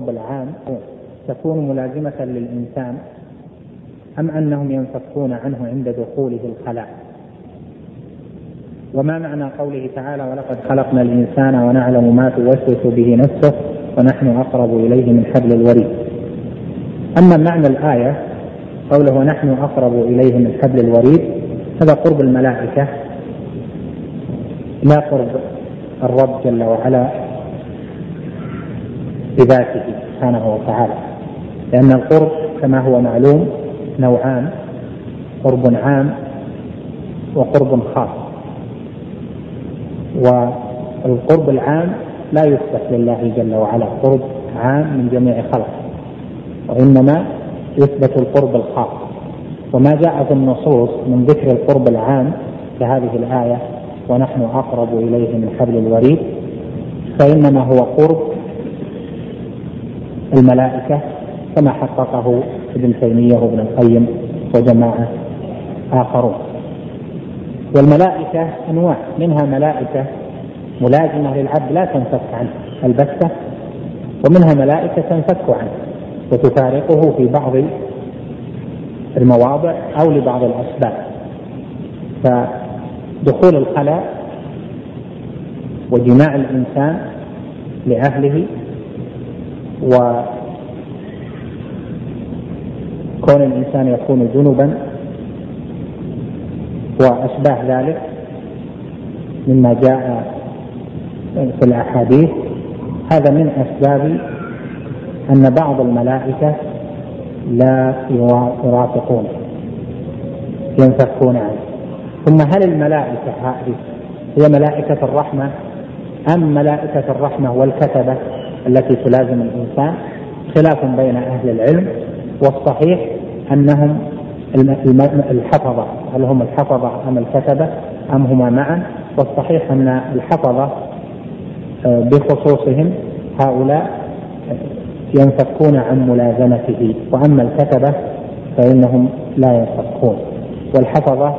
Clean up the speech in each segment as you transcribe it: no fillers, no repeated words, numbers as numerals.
العام تكون ملازمة للإنسان أم أنهم ينفكون عنه عند دخوله الخلاء؟ وما معنى قوله تعالى ولقد خلقنا الإنسان ونعلم ما توسوس به نفسه ونحن أقرب إليه من حبل الوريد؟ أما معنى الآية قوله ونحن أقرب إليه من حبل الوريد هذا قرب الملائكة لا قرب الرب جل وعلا بذاته سبحانه وتعالى، لأن القرب كما هو معلوم نوعان: قرب عام وقرب خاص. والقرب العام لا يثبت لله جل وعلا قرب عام من جميع خلقه، وإنما يثبت القرب الخاص. وما جاء في النصوص من ذكر القرب العام كهذه الآية ونحن أقرب إليه من حبل الوريد فإنما هو قرب الملائكة كما حققه ابن تيمية وابن القيم وجماعة آخرون. والملائكة أنواع، منها ملائكة ملازمة للعبد لا تنفك عنه البتة، ومنها ملائكة تنفك عنه وتفارقه في بعض المواضع أو لبعض الأسباب. فدخول الخلاء وجماع الإنسان لأهله وكون الإنسان يكون جنبا وأشباه ذلك مما جاء في الأحاديث هذا من أسباب أن بعض الملائكة لا يرافقون ينفكون عنه. ثم هل الملائكة هذه هي ملائكة الرحمة أم ملائكة الرحمة والكتبة التي تلازم الإنسان؟ خلاف بين أهل العلم، والصحيح أنهم الحفظة، هل هم الحفظة أم الكتبة أم هما معا؟ والصحيح أن الحفظة بخصوصهم هؤلاء ينفكون عن ملازمته، وأما الكتبة فإنهم لا ينفكون. والحفظة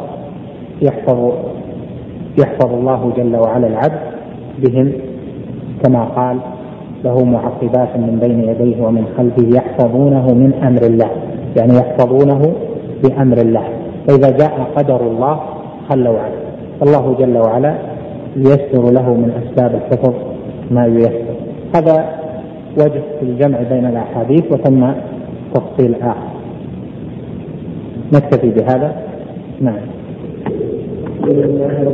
يحفظ الله جل وعلا العبد بهم كما قال له معقبات من بين يديه ومن خلفه يحفظونه من أمر الله، يعني يحفظونه بأمر الله، فإذا جاء قدر الله خلوا عنه. الله جل وعلا ييسر له من أسباب الحفظ ما ييسر. هذا وجه في الجمع بين الأحاديث، وثم تفصيل آخر. نكتفي بهذا. نعم.